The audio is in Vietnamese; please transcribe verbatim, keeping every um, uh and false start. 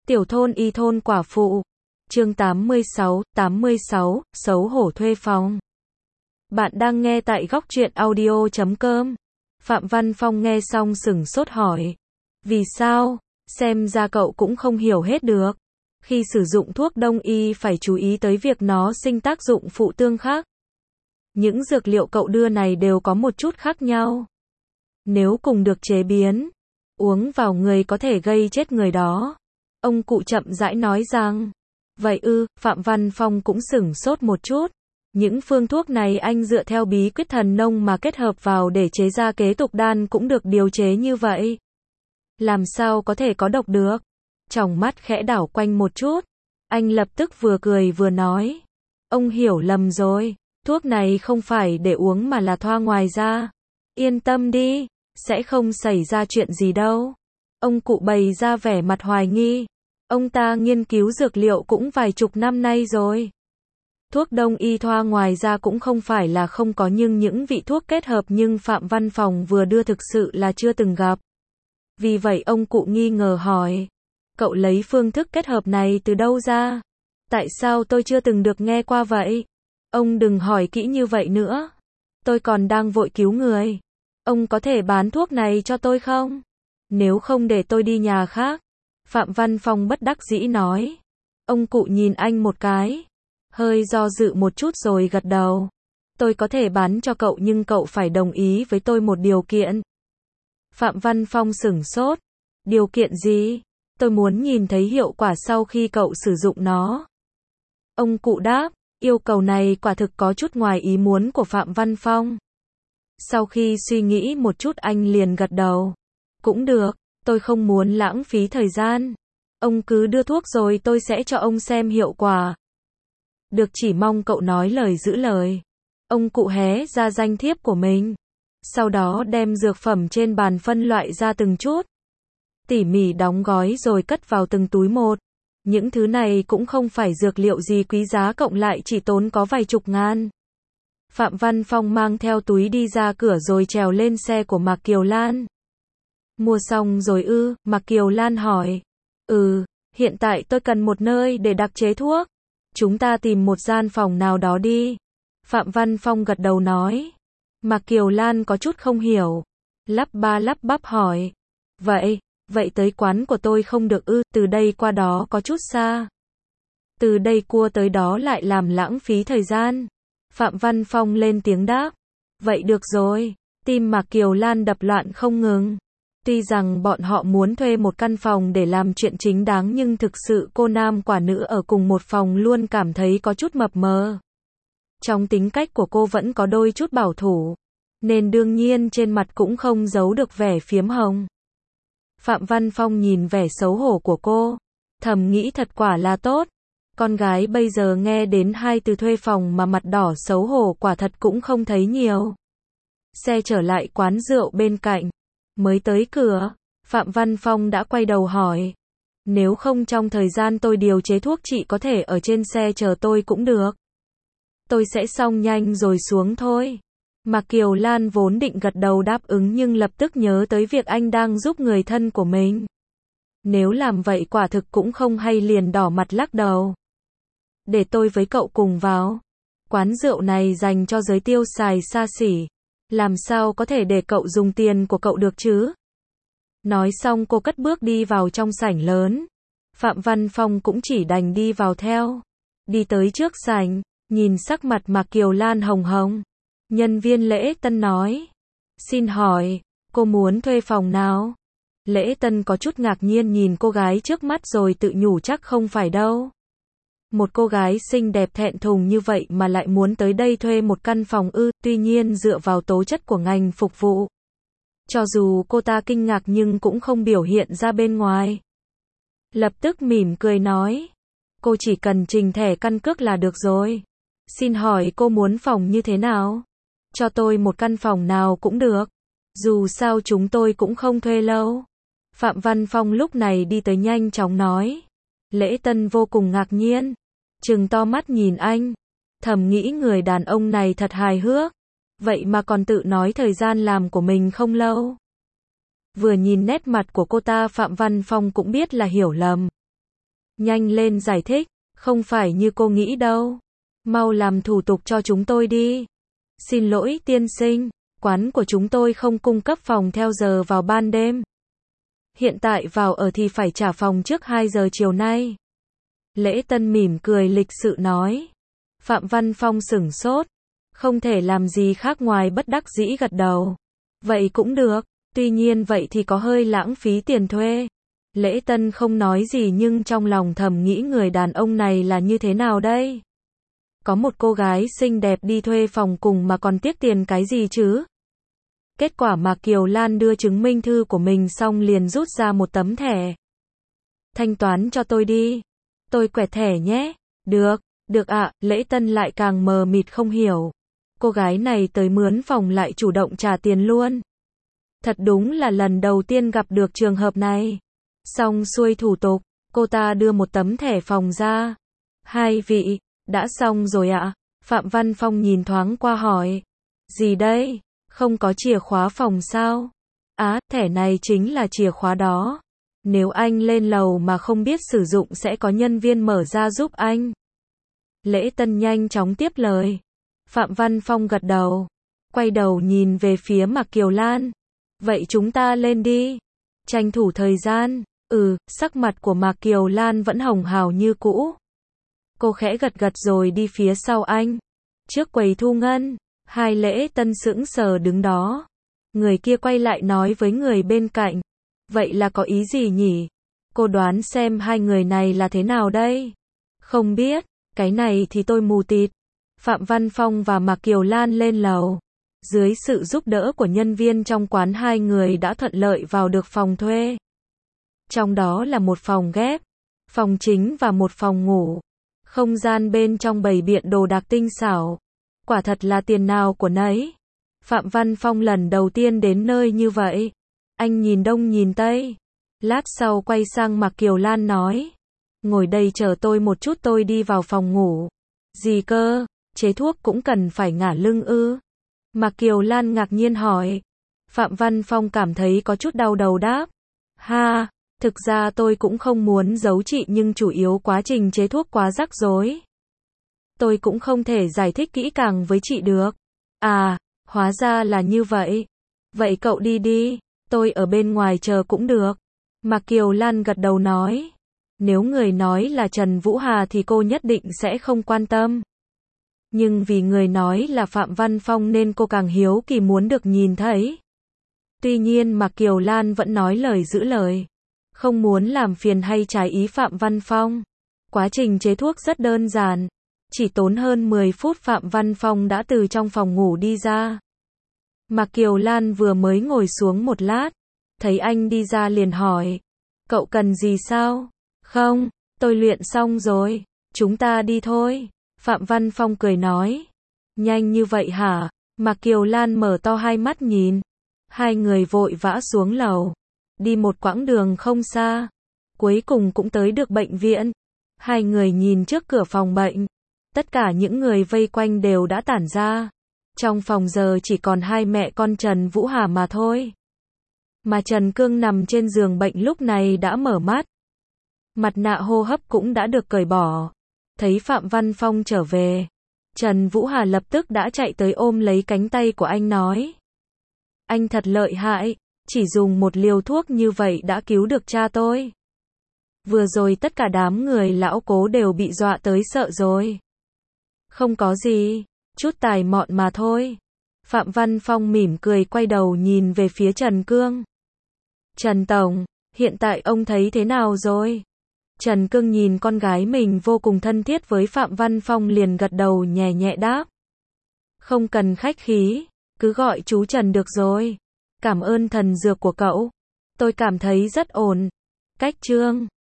Tiểu thôn y thôn quả phụ. Chương tám mươi sáu, tám mươi sáu, xấu hổ thuê phòng. Bạn đang nghe tại góc truyện audio chấm com. Phạm Văn Phong nghe xong sửng sốt hỏi. Vì sao? Xem ra cậu cũng không hiểu hết được. Khi sử dụng thuốc đông y phải chú ý tới việc nó sinh tác dụng phụ tương khắc. Những dược liệu cậu đưa này đều có một chút khác nhau. Nếu cùng được chế biến, uống vào người có thể gây chết người đó. Ông cụ chậm rãi nói rằng. Vậy ư, Phạm Văn Phong cũng sửng sốt một chút. Những phương thuốc này anh dựa theo bí quyết thần nông mà kết hợp vào để chế ra kế tục đan cũng được điều chế như vậy. Làm sao có thể có độc được? Tròng mắt khẽ đảo quanh một chút. Anh lập tức vừa cười vừa nói. Ông hiểu lầm rồi. Thuốc này không phải để uống mà là thoa ngoài da. Yên tâm đi, sẽ không xảy ra chuyện gì đâu. Ông cụ bày ra vẻ mặt hoài nghi. Ông ta nghiên cứu dược liệu cũng vài chục năm nay rồi. Thuốc đông y thoa ngoài da cũng không phải là không có, nhưng những vị thuốc kết hợp nhưng Phạm Văn Phong vừa đưa thực sự là chưa từng gặp. Vì vậy ông cụ nghi ngờ hỏi. Cậu lấy phương thức kết hợp này từ đâu ra? Tại sao tôi chưa từng được nghe qua vậy? Ông đừng hỏi kỹ như vậy nữa. Tôi còn đang vội cứu người. Ông có thể bán thuốc này cho tôi không? Nếu không để tôi đi nhà khác. Phạm Văn Phong bất đắc dĩ nói. Ông cụ nhìn anh một cái. Hơi do dự một chút rồi gật đầu. Tôi có thể bán cho cậu nhưng cậu phải đồng ý với tôi một điều kiện. Phạm Văn Phong sửng sốt. Điều kiện gì? Tôi muốn nhìn thấy hiệu quả sau khi cậu sử dụng nó. Ông cụ đáp. Yêu cầu này quả thực có chút ngoài ý muốn của Phạm Văn Phong. Sau khi suy nghĩ một chút anh liền gật đầu. Cũng được, tôi không muốn lãng phí thời gian. Ông cứ đưa thuốc rồi tôi sẽ cho ông xem hiệu quả. Được, chỉ mong cậu nói lời giữ lời. Ông cụ hé ra danh thiếp của mình. Sau đó đem dược phẩm trên bàn phân loại ra từng chút. Tỉ mỉ đóng gói rồi cất vào từng túi một. Những thứ này cũng không phải dược liệu gì quý giá, cộng lại chỉ tốn có vài chục ngàn. Phạm Văn Phong mang theo túi đi ra cửa rồi trèo lên xe của Mạc Kiều Lan. Mua xong rồi ư? Mạc Kiều Lan hỏi. Ừ, hiện tại tôi cần một nơi để đặc chế thuốc. Chúng ta tìm một gian phòng nào đó đi. Phạm Văn Phong gật đầu nói. Mạc Kiều Lan có chút không hiểu. Lắp ba lắp bắp hỏi. Vậy, vậy tới quán của tôi không được ư? Từ đây qua đó có chút xa. Từ đây cua tới đó lại làm lãng phí thời gian. Phạm Văn Phong lên tiếng đáp. Vậy được rồi. Tim Mạc Kiều Lan đập loạn không ngừng. Tuy rằng bọn họ muốn thuê một căn phòng để làm chuyện chính đáng, nhưng thực sự cô nam quả nữ ở cùng một phòng luôn cảm thấy có chút mập mờ. Trong tính cách của cô vẫn có đôi chút bảo thủ, nên đương nhiên trên mặt cũng không giấu được vẻ phiếm hồng. Phạm Văn Phong nhìn vẻ xấu hổ của cô, thầm nghĩ thật quả là tốt. Con gái bây giờ nghe đến hai từ thuê phòng mà mặt đỏ xấu hổ quả thật cũng không thấy nhiều. Xe trở lại quán rượu bên cạnh. Mới tới cửa, Phạm Văn Phong đã quay đầu hỏi. Nếu không trong thời gian tôi điều chế thuốc chị có thể ở trên xe chờ tôi cũng được. Tôi sẽ xong nhanh rồi xuống thôi. Mạc Kiều Lan vốn định gật đầu đáp ứng nhưng lập tức nhớ tới việc anh đang giúp người thân của mình. Nếu làm vậy quả thực cũng không hay, liền đỏ mặt lắc đầu. Để tôi với cậu cùng vào. Quán rượu này dành cho giới tiêu xài xa xỉ. Làm sao có thể để cậu dùng tiền của cậu được chứ? Nói xong cô cất bước đi vào trong sảnh lớn. Phạm Văn Phong cũng chỉ đành đi vào theo. Đi tới trước sảnh, nhìn sắc mặt Mạc Kiều Lan hồng hồng. Nhân viên lễ tân nói. Xin hỏi, cô muốn thuê phòng nào? Lễ tân có chút ngạc nhiên nhìn cô gái trước mắt rồi tự nhủ chắc không phải đâu. Một cô gái xinh đẹp thẹn thùng như vậy mà lại muốn tới đây thuê một căn phòng ư? Tuy nhiên dựa vào tố chất của ngành phục vụ, cho dù cô ta kinh ngạc nhưng cũng không biểu hiện ra bên ngoài. Lập tức mỉm cười nói. Cô chỉ cần trình thẻ căn cước là được rồi. Xin hỏi cô muốn phòng như thế nào? Cho tôi một căn phòng nào cũng được. Dù sao chúng tôi cũng không thuê lâu. Phạm Văn Phong lúc này đi tới nhanh chóng nói. Lễ tân vô cùng ngạc nhiên. Trừng to mắt nhìn anh. Thầm nghĩ người đàn ông này thật hài hước. Vậy mà còn tự nói thời gian làm của mình không lâu. Vừa nhìn nét mặt của cô ta Phạm Văn Phong cũng biết là hiểu lầm. Nhanh lên giải thích, không phải như cô nghĩ đâu. Mau làm thủ tục cho chúng tôi đi. Xin lỗi tiên sinh, quán của chúng tôi không cung cấp phòng theo giờ vào ban đêm. Hiện tại vào ở thì phải trả phòng trước hai giờ chiều nay. Lễ Tân mỉm cười lịch sự nói. Phạm Văn Phong sửng sốt, không thể làm gì khác ngoài bất đắc dĩ gật đầu. Vậy cũng được, tuy nhiên vậy thì có hơi lãng phí tiền thuê. Lễ Tân không nói gì nhưng trong lòng thầm nghĩ người đàn ông này là như thế nào đây? Có một cô gái xinh đẹp đi thuê phòng cùng mà còn tiếc tiền cái gì chứ? Kết quả mà Kiều Lan đưa chứng minh thư của mình xong liền rút ra một tấm thẻ. Thanh toán cho tôi đi. Tôi quẹt thẻ nhé. Được, được ạ, Lễ Tân lại càng mờ mịt không hiểu. Cô gái này tới mướn phòng lại chủ động trả tiền luôn. Thật đúng là lần đầu tiên gặp được trường hợp này. Xong xuôi thủ tục, cô ta đưa một tấm thẻ phòng ra. Hai vị, đã xong rồi ạ? Phạm Văn Phong nhìn thoáng qua hỏi. Gì đây? Không có chìa khóa phòng sao? Á, thẻ này chính là chìa khóa đó. Nếu anh lên lầu mà không biết sử dụng sẽ có nhân viên mở ra giúp anh. Lễ Tân nhanh chóng tiếp lời. Phạm Văn Phong gật đầu. Quay đầu nhìn về phía Mạc Kiều Lan. Vậy chúng ta lên đi. Tranh thủ thời gian. Ừ, sắc mặt của Mạc Kiều Lan vẫn hồng hào như cũ. Cô khẽ gật gật rồi đi phía sau anh. Trước quầy thu ngân, hai Lễ Tân sững sờ đứng đó. Người kia quay lại nói với người bên cạnh. Vậy là có ý gì nhỉ? Cô đoán xem hai người này là thế nào đây? Không biết, cái này thì tôi mù tịt. Phạm Văn Phong và Mạc Kiều Lan lên lầu. Dưới sự giúp đỡ của nhân viên trong quán hai người đã thuận lợi vào được phòng thuê. Trong đó là một phòng ghép, phòng chính và một phòng ngủ. Không gian bên trong bày biện đồ đạc tinh xảo. Quả thật là tiền nào của nấy. Phạm Văn Phong lần đầu tiên đến nơi như vậy. Anh nhìn đông nhìn tây. Lát sau quay sang Mạc Kiều Lan nói. Ngồi đây chờ tôi một chút tôi đi vào phòng ngủ. Gì cơ, chế thuốc cũng cần phải ngả lưng ư? Mạc Kiều Lan ngạc nhiên hỏi. Phạm Văn Phong cảm thấy có chút đau đầu đáp. Ha, thực ra tôi cũng không muốn giấu chị nhưng chủ yếu quá trình chế thuốc quá rắc rối. Tôi cũng không thể giải thích kỹ càng với chị được. À, hóa ra là như vậy. Vậy cậu đi đi, tôi ở bên ngoài chờ cũng được. Mạc Kiều Lan gật đầu nói. Nếu người nói là Trần Vũ Hà thì cô nhất định sẽ không quan tâm. Nhưng vì người nói là Phạm Văn Phong nên cô càng hiếu kỳ muốn được nhìn thấy. Tuy nhiên Mạc Kiều Lan vẫn nói lời giữ lời. Không muốn làm phiền hay trái ý Phạm Văn Phong. Quá trình chế thuốc rất đơn giản. Chỉ tốn hơn mười phút Phạm Văn Phong đã từ trong phòng ngủ đi ra. Mạc Kiều Lan vừa mới ngồi xuống một lát. Thấy anh đi ra liền hỏi. Cậu cần gì sao? Không, tôi luyện xong rồi. Chúng ta đi thôi. Phạm Văn Phong cười nói. Nhanh như vậy hả? Mạc Kiều Lan mở to hai mắt nhìn. Hai người vội vã xuống lầu. Đi một quãng đường không xa. Cuối cùng cũng tới được bệnh viện. Hai người nhìn trước cửa phòng bệnh. Tất cả những người vây quanh đều đã tản ra. Trong phòng giờ chỉ còn hai mẹ con Trần Vũ Hà mà thôi. Mà Trần Cương nằm trên giường bệnh lúc này đã mở mắt. Mặt nạ hô hấp cũng đã được cởi bỏ. Thấy Phạm Văn Phong trở về. Trần Vũ Hà lập tức đã chạy tới ôm lấy cánh tay của anh nói. Anh thật lợi hại, chỉ dùng một liều thuốc như vậy đã cứu được cha tôi. Vừa rồi tất cả đám người lão Cố đều bị dọa tới sợ rồi. Không có gì, chút tài mọn mà thôi. Phạm Văn Phong mỉm cười quay đầu nhìn về phía Trần Cương. Trần Tổng, hiện tại ông thấy thế nào rồi? Trần Cương nhìn con gái mình vô cùng thân thiết với Phạm Văn Phong liền gật đầu nhẹ nhẹ đáp. Không cần khách khí, cứ gọi chú Trần được rồi. Cảm ơn thần dược của cậu. Tôi cảm thấy rất ổn. Cách chương